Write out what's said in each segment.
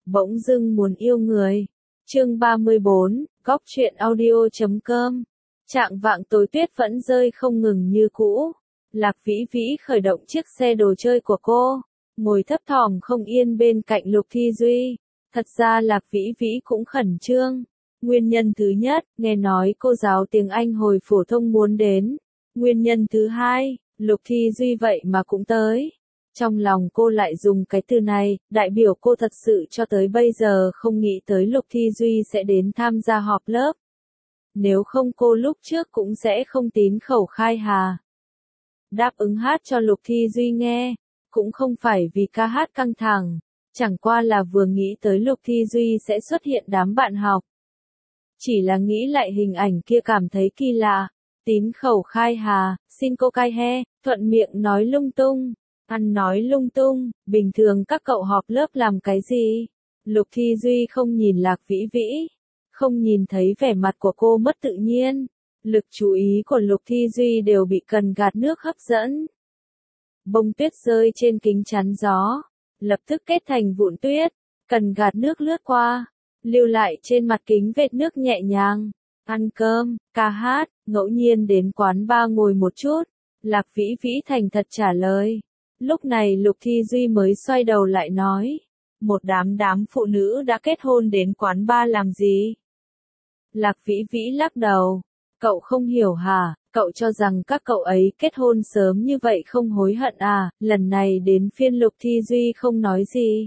Bỗng dưng muốn yêu người. Chương 34, Góc truyện audio.com. Trạng vạng tối tuyết vẫn rơi không ngừng như cũ. Lạc Vĩ Vĩ khởi động chiếc xe đồ chơi của cô, ngồi thấp thỏm không yên bên cạnh Lục Thi Duy. Thật ra Lạc Vĩ Vĩ cũng khẩn trương. Nguyên nhân thứ nhất, nghe nói cô giáo tiếng Anh hồi phổ thông muốn đến. Nguyên nhân thứ hai, Lục Thi Duy vậy mà cũng tới. Trong lòng cô lại dùng cái từ này, đại biểu cô thật sự cho tới bây giờ không nghĩ tới Lục Thi Duy sẽ đến tham gia họp lớp. Nếu không cô lúc trước cũng sẽ không tín khẩu khai hà. Đáp ứng hát cho Lục Thi Duy nghe, cũng không phải vì ca hát căng thẳng, chẳng qua là vừa nghĩ tới Lục Thi Duy sẽ xuất hiện đám bạn học. Chỉ là nghĩ lại hình ảnh kia cảm thấy kỳ lạ, tín khẩu khai hà, xin cô cai he, thuận miệng nói lung tung, ăn nói lung tung, bình thường các cậu họp lớp làm cái gì? Lục Thi Duy không nhìn Lạc Vĩ Vĩ, không nhìn thấy vẻ mặt của cô mất tự nhiên. Lực chú ý của Lục Thi Duy đều bị cần gạt nước hấp dẫn. Bông tuyết rơi trên kính chắn gió, lập tức kết thành vụn tuyết, cần gạt nước lướt qua, lưu lại trên mặt kính vệt nước nhẹ nhàng. Ăn cơm, ca hát, ngẫu nhiên đến quán bar ngồi một chút. Lạc Vĩ Vĩ thành thật trả lời. Lúc này Lục Thi Duy mới xoay đầu lại nói, một đám phụ nữ đã kết hôn đến quán bar làm gì? Lạc Vĩ Vĩ lắc đầu. Cậu không hiểu hả, cậu cho rằng các cậu ấy kết hôn sớm như vậy không hối hận à, lần này đến phiên Lục Thi Duy không nói gì.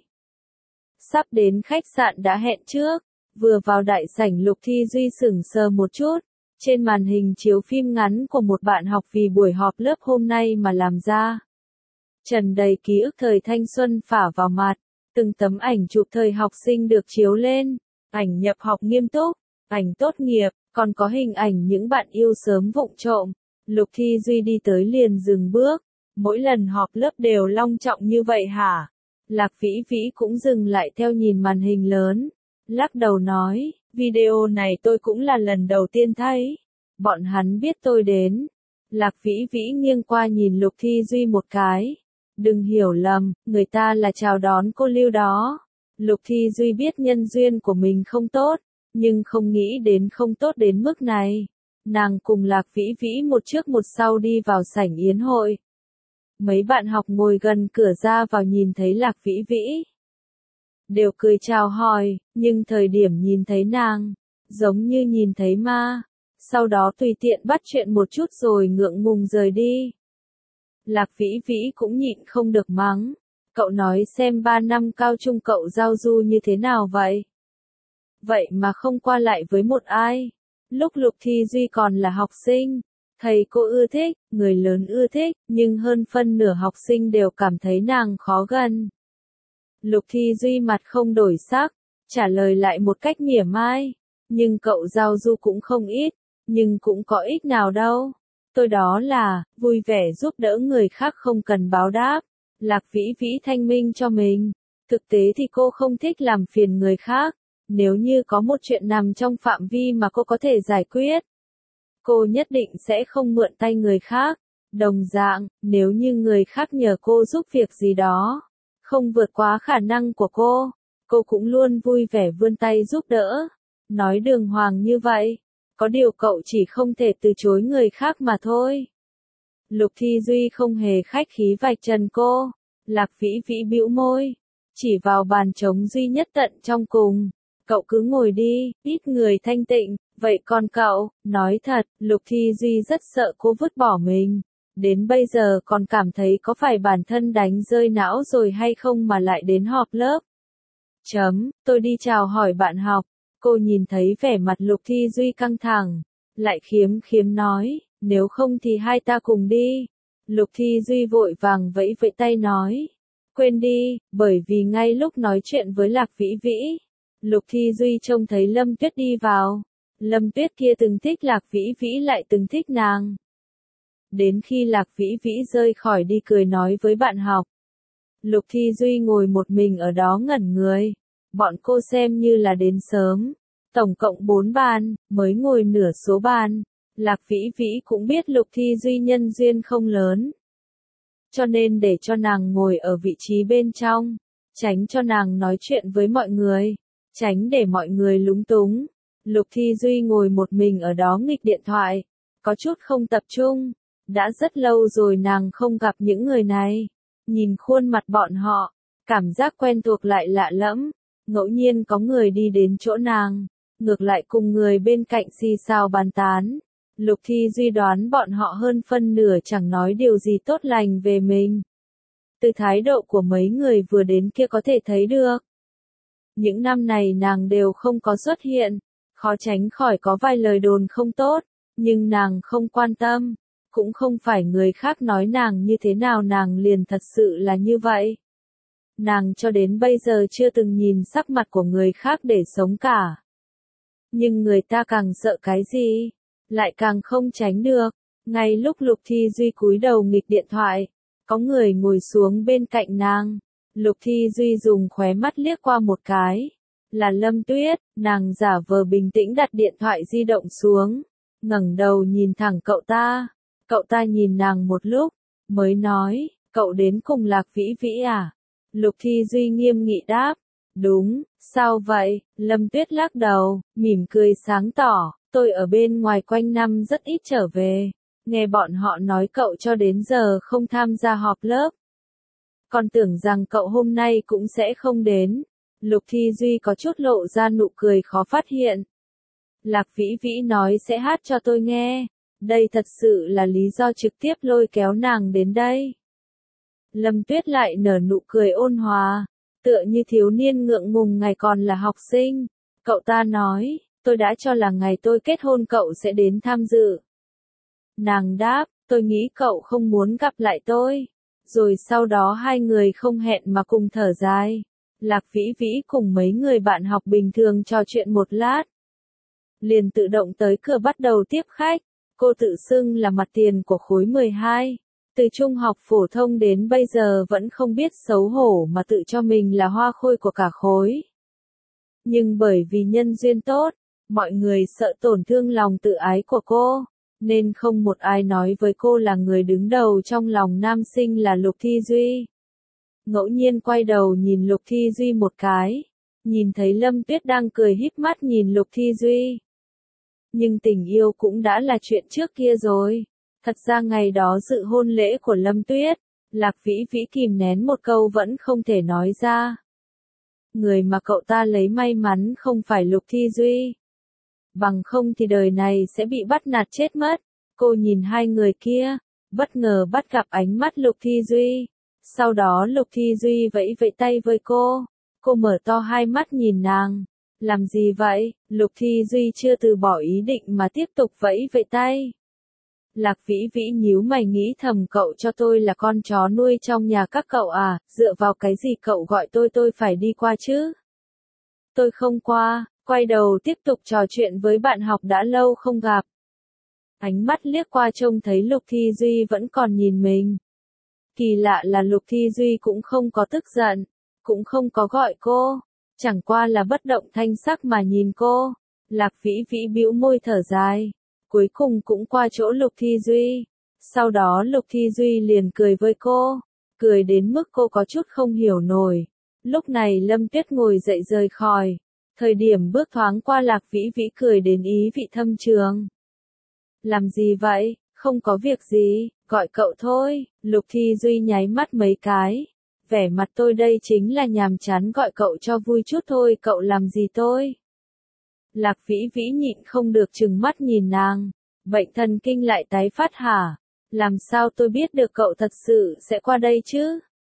Sắp đến khách sạn đã hẹn trước, vừa vào đại sảnh Lục Thi Duy sững sờ một chút, trên màn hình chiếu phim ngắn của một bạn học vì buổi họp lớp hôm nay mà làm ra. Tràn đầy ký ức thời thanh xuân phả vào mặt, từng tấm ảnh chụp thời học sinh được chiếu lên, ảnh nhập học nghiêm túc, ảnh tốt nghiệp. Còn có hình ảnh những bạn yêu sớm vụng trộm. Lục Thi Duy đi tới liền dừng bước. Mỗi lần họp lớp đều long trọng như vậy hả? Lạc Vĩ Vĩ cũng dừng lại theo nhìn màn hình lớn. Lắc đầu nói, video này tôi cũng là lần đầu tiên thấy. Bọn hắn biết tôi đến. Lạc Vĩ Vĩ nghiêng qua nhìn Lục Thi Duy một cái. Đừng hiểu lầm, người ta là chào đón cô Lưu đó. Lục Thi Duy biết nhân duyên của mình không tốt. Nhưng không nghĩ đến không tốt đến mức này. Nàng cùng Lạc Vĩ Vĩ một trước một sau đi vào sảnh yến hội. Mấy bạn học ngồi gần cửa ra vào nhìn thấy Lạc Vĩ Vĩ. Đều cười chào hỏi, nhưng thời điểm nhìn thấy nàng, giống như nhìn thấy ma. Sau đó tùy tiện bắt chuyện một chút rồi ngượng ngùng rời đi. Lạc Vĩ Vĩ cũng nhịn không được mắng. Cậu nói xem 3 năm cao trung cậu giao du như thế nào vậy? Vậy mà không qua lại với một ai. Lúc Lục Thi Duy còn là học sinh, thầy cô ưa thích, người lớn ưa thích, nhưng hơn phân nửa học sinh đều cảm thấy nàng khó gần. Lục Thi Duy mặt không đổi sắc, trả lời lại một cách mỉa mai. Nhưng cậu giao du cũng không ít, nhưng cũng có ích nào đâu. Tôi đó là, vui vẻ giúp đỡ người khác không cần báo đáp. Lạc Vĩ Vĩ thanh minh cho mình. Thực tế thì cô không thích làm phiền người khác. Nếu như có một chuyện nằm trong phạm vi mà cô có thể giải quyết, cô nhất định sẽ không mượn tay người khác. Đồng dạng, nếu như người khác nhờ cô giúp việc gì đó, không vượt quá khả năng của cô cũng luôn vui vẻ vươn tay giúp đỡ. Nói đường hoàng như vậy, có điều cậu chỉ không thể từ chối người khác mà thôi. Lục Thi Duy không hề khách khí vạch trần cô. Lạc Vĩ Vĩ bĩu môi, chỉ vào bàn trống duy nhất tận trong cùng. Cậu cứ ngồi đi, ít người thanh tịnh, vậy còn cậu, nói thật, Lục Thi Duy rất sợ cô vứt bỏ mình. Đến bây giờ còn cảm thấy có phải bản thân đánh rơi não rồi hay không mà lại đến họp lớp. Tôi đi chào hỏi bạn học, cô nhìn thấy vẻ mặt Lục Thi Duy căng thẳng, lại khiếm nói, nếu không thì hai ta cùng đi. Lục Thi Duy vội vàng vẫy vẫy tay nói, quên đi, bởi vì ngay lúc nói chuyện với Lạc Vĩ Vĩ, Lục Thi Duy trông thấy Lâm Tuyết đi vào. Lâm Tuyết kia từng thích Lạc Vĩ Vĩ lại từng thích nàng. Đến khi Lạc Vĩ Vĩ rơi khỏi đi cười nói với bạn học. Lục Thi Duy ngồi một mình ở đó ngẩn người. Bọn cô xem như là đến sớm. Tổng cộng 4 bàn, mới ngồi nửa số bàn. Lạc Vĩ Vĩ cũng biết Lục Thi Duy nhân duyên không lớn. Cho nên để cho nàng ngồi ở vị trí bên trong. tránh cho nàng nói chuyện với mọi người, tránh để mọi người lúng túng. Lục Thi Duy ngồi một mình ở đó nghịch điện thoại, có chút không tập trung. Đã rất lâu rồi nàng không gặp những người này. Nhìn khuôn mặt bọn họ, cảm giác quen thuộc lại lạ lẫm. Ngẫu nhiên có người đi đến chỗ nàng, ngược lại cùng người bên cạnh xì xào bàn tán. Lục Thi Duy đoán bọn họ hơn phân nửa chẳng nói điều gì tốt lành về mình. Từ thái độ của mấy người vừa đến kia có thể thấy được. Những năm này nàng đều không có xuất hiện, khó tránh khỏi có vài lời đồn không tốt, nhưng nàng không quan tâm, cũng không phải người khác nói nàng như thế nào nàng liền thật sự là như vậy. Nàng cho đến bây giờ chưa từng nhìn sắc mặt của người khác để sống cả. Nhưng người ta càng sợ cái gì, lại càng không tránh được. Ngay lúc Lục Thi Duy cúi đầu nghịch điện thoại, có người ngồi xuống bên cạnh nàng. Lục Thi Duy dùng khóe mắt liếc qua một cái. Là Lâm Tuyết, nàng giả vờ bình tĩnh đặt điện thoại di động xuống, ngẩng đầu nhìn thẳng cậu ta. Cậu ta nhìn nàng một lúc, mới nói, cậu đến cùng Lạc Vĩ Vĩ à? Lục Thi Duy nghiêm nghị đáp, đúng, sao vậy? Lâm Tuyết lắc đầu, mỉm cười sáng tỏ, tôi ở bên ngoài quanh năm rất ít trở về, nghe bọn họ nói cậu cho đến giờ không tham gia họp lớp. Còn tưởng rằng cậu hôm nay cũng sẽ không đến. Lục Thi Duy có chút lộ ra nụ cười khó phát hiện. Lạc Vĩ Vĩ nói sẽ hát cho tôi nghe. Đây thật sự là lý do trực tiếp lôi kéo nàng đến đây. Lâm Tuyết lại nở nụ cười ôn hòa, tựa như thiếu niên ngượng ngùng ngày còn là học sinh. Cậu ta nói, tôi đã cho là ngày tôi kết hôn cậu sẽ đến tham dự. Nàng đáp, tôi nghĩ cậu không muốn gặp lại tôi. Rồi sau đó hai người không hẹn mà cùng thở dài. Lạc Vĩ Vĩ cùng mấy người bạn học bình thường trò chuyện một lát. Liền tự động tới cửa bắt đầu tiếp khách. Cô tự xưng là mặt tiền của khối 12. Từ trung học phổ thông đến bây giờ vẫn không biết xấu hổ mà tự cho mình là hoa khôi của cả khối. Nhưng bởi vì nhân duyên tốt, mọi người sợ tổn thương lòng tự ái của cô, nên không một ai nói với cô là người đứng đầu trong lòng nam sinh là Lục Thi Duy. Ngẫu nhiên quay đầu nhìn Lục Thi Duy một cái, nhìn thấy Lâm Tuyết đang cười híp mắt nhìn Lục Thi Duy. Nhưng tình yêu cũng đã là chuyện trước kia rồi. Thật ra ngày đó dự hôn lễ của Lâm Tuyết, Lạc Vĩ Vĩ kìm nén một câu vẫn không thể nói ra. Người mà cậu ta lấy may mắn không phải Lục Thi Duy. Bằng không thì đời này sẽ bị bắt nạt chết mất. Cô nhìn hai người kia, bất ngờ bắt gặp ánh mắt Lục Thi Duy. Sau đó Lục Thi Duy vẫy vẫy tay với cô. Cô mở to hai mắt nhìn nàng. Làm gì vậy? Lục Thi Duy chưa từ bỏ ý định mà tiếp tục vẫy vẫy tay. Lạc Vĩ Vĩ nhíu mày nghĩ thầm cậu cho tôi là con chó nuôi trong nhà các cậu à, dựa vào cái gì cậu gọi tôi phải đi qua chứ? Tôi không qua, quay đầu tiếp tục trò chuyện với bạn học đã lâu không gặp. Ánh mắt liếc qua trông thấy Lục Thi Duy vẫn còn nhìn mình. Kỳ lạ là Lục Thi Duy cũng không có tức giận, cũng không có gọi cô, chẳng qua là bất động thanh sắc mà nhìn cô. Lạc Vĩ Vĩ bĩu môi thở dài, cuối cùng cũng qua chỗ Lục Thi Duy. Sau đó Lục Thi Duy liền cười với cô, cười đến mức cô có chút không hiểu nổi. Lúc này Lâm Tuyết ngồi dậy rời khỏi, thời điểm bước thoáng qua Lạc Vĩ Vĩ cười đến ý vị thâm trường. Làm gì vậy? Không có việc gì, gọi cậu thôi. Lục Thi Duy nháy mắt mấy cái. Vẻ mặt tôi đây chính là nhàm chán gọi cậu cho vui chút thôi, cậu làm gì tôi? Lạc Vĩ Vĩ nhịn không được trừng mắt nhìn nàng. Bệnh thần kinh lại tái phát hả? Làm sao tôi biết được cậu thật sự sẽ qua đây chứ?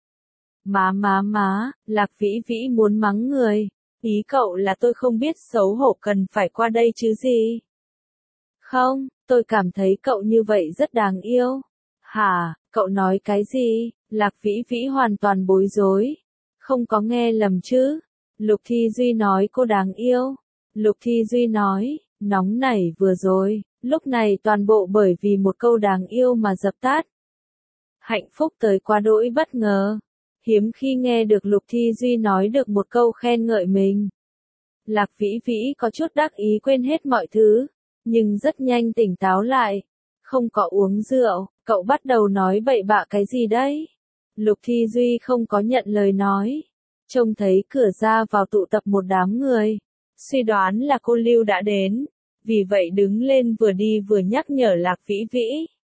Má, Lạc Vĩ Vĩ muốn mắng người. Ý cậu là tôi không biết xấu hổ cần phải qua đây chứ gì? Không, tôi cảm thấy cậu như vậy rất đáng yêu. Hả, cậu nói cái gì? Lạc Vĩ Vĩ hoàn toàn bối rối. Không có nghe lầm chứ? Lục Thi Duy nói cô đáng yêu. Lục Thi Duy nói, nóng nảy vừa rồi, lúc này toàn bộ bởi vì một câu đáng yêu mà dập tắt. Hạnh phúc tới quá đỗi bất ngờ. Hiếm khi nghe được Lục Thi Duy nói được một câu khen ngợi mình. Lạc Vĩ Vĩ có chút đắc ý quên hết mọi thứ, nhưng rất nhanh tỉnh táo lại. Không có uống rượu, cậu bắt đầu nói bậy bạ cái gì đấy? Lục Thi Duy không có nhận lời nói. trông thấy cửa ra vào tụ tập một đám người. Suy đoán là cô Lưu đã đến, vì vậy đứng lên vừa đi vừa nhắc nhở Lạc Vĩ Vĩ.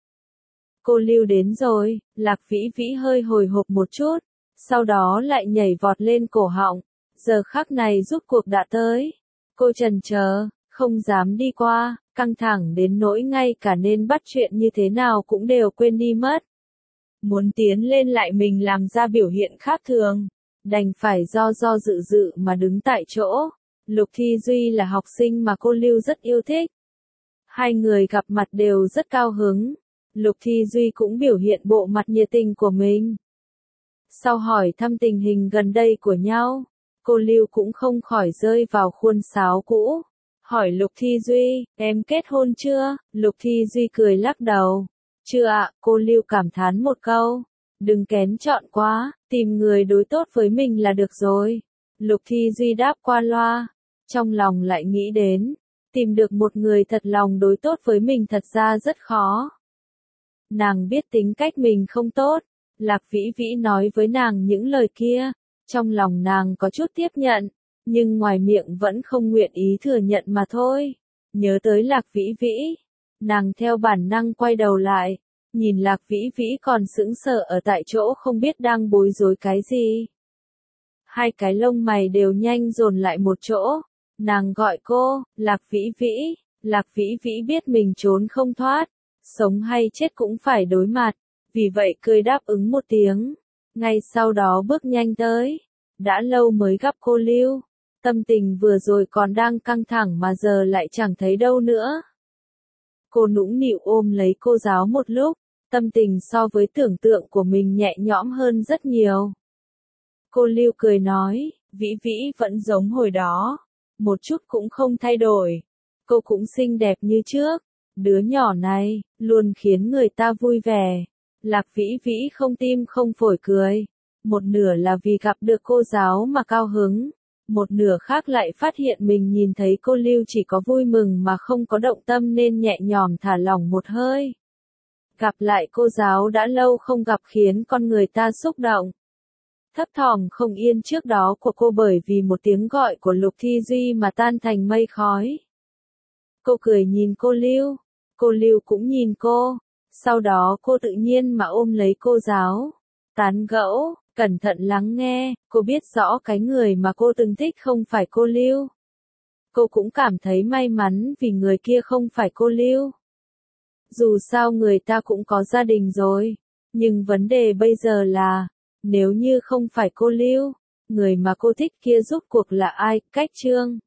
Cô Lưu đến rồi, Lạc Vĩ Vĩ hơi hồi hộp một chút, sau đó lại nhảy vọt lên cổ họng. Giờ khắc này rút cuộc đã tới. Cô chần chờ, không dám đi qua, căng thẳng đến nỗi ngay cả nên bắt chuyện như thế nào cũng đều quên đi mất. Muốn tiến lên lại mình làm ra biểu hiện khác thường, đành phải do dự dự mà đứng tại chỗ. Lục Thi Duy là học sinh mà cô Lưu rất yêu thích. Hai người gặp mặt đều rất cao hứng. Lục Thi Duy cũng biểu hiện bộ mặt nhiệt tình của mình. Sau hỏi thăm tình hình gần đây của nhau, cô Lưu cũng không khỏi rơi vào khuôn sáo cũ. Hỏi Lục Thi Duy, em kết hôn chưa? Lục Thi Duy cười lắc đầu. Chưa ạ, cô Lưu cảm thán một câu. Đừng kén chọn quá, tìm người đối tốt với mình là được rồi. Lục Thi Duy đáp qua loa. Trong lòng lại nghĩ đến, tìm được một người thật lòng đối tốt với mình thật ra rất khó. Nàng biết tính cách mình không tốt. Lạc Vĩ Vĩ nói với nàng những lời kia, trong lòng nàng có chút tiếp nhận, nhưng ngoài miệng vẫn không nguyện ý thừa nhận mà thôi. Nhớ tới Lạc Vĩ Vĩ, nàng theo bản năng quay đầu lại, nhìn Lạc Vĩ Vĩ còn sững sờ ở tại chỗ không biết đang bối rối cái gì. Hai cái lông mày đều nhanh dồn lại một chỗ, nàng gọi cô, Lạc Vĩ Vĩ. Lạc Vĩ Vĩ biết mình trốn không thoát, sống hay chết cũng phải đối mặt. Vì vậy cười đáp ứng một tiếng, ngay sau đó bước nhanh tới. Đã lâu mới gặp cô Lưu, tâm tình vừa rồi còn đang căng thẳng mà giờ lại chẳng thấy đâu nữa. Cô nũng nịu ôm lấy cô giáo một lúc, tâm tình so với tưởng tượng của mình nhẹ nhõm hơn rất nhiều. Cô Lưu cười nói, Vĩ Vĩ vẫn giống hồi đó, một chút cũng không thay đổi. Cô cũng xinh đẹp như trước, đứa nhỏ này, luôn khiến người ta vui vẻ. Lạc Vĩ Vĩ không tim không phổi cười. Một nửa là vì gặp được cô giáo mà cao hứng, một nửa khác lại phát hiện mình nhìn thấy cô Lưu chỉ có vui mừng mà không có động tâm nên nhẹ nhõm thả lỏng một hơi. Gặp lại cô giáo đã lâu không gặp khiến con người ta xúc động. Thấp thỏm không yên trước đó của cô bởi vì một tiếng gọi của Lục Thi Duy mà tan thành mây khói. Cô cười nhìn cô Lưu cũng nhìn cô. Sau đó cô tự nhiên mà ôm lấy cô giáo. Tán gẫu, cẩn thận lắng nghe, cô biết rõ cái người mà cô từng thích không phải cô Lưu. Cô cũng cảm thấy may mắn vì người kia không phải cô Lưu. Dù sao người ta cũng có gia đình rồi. Nhưng vấn đề bây giờ là, nếu như không phải cô Lưu, người mà cô thích kia rốt cuộc là ai? Cách Chương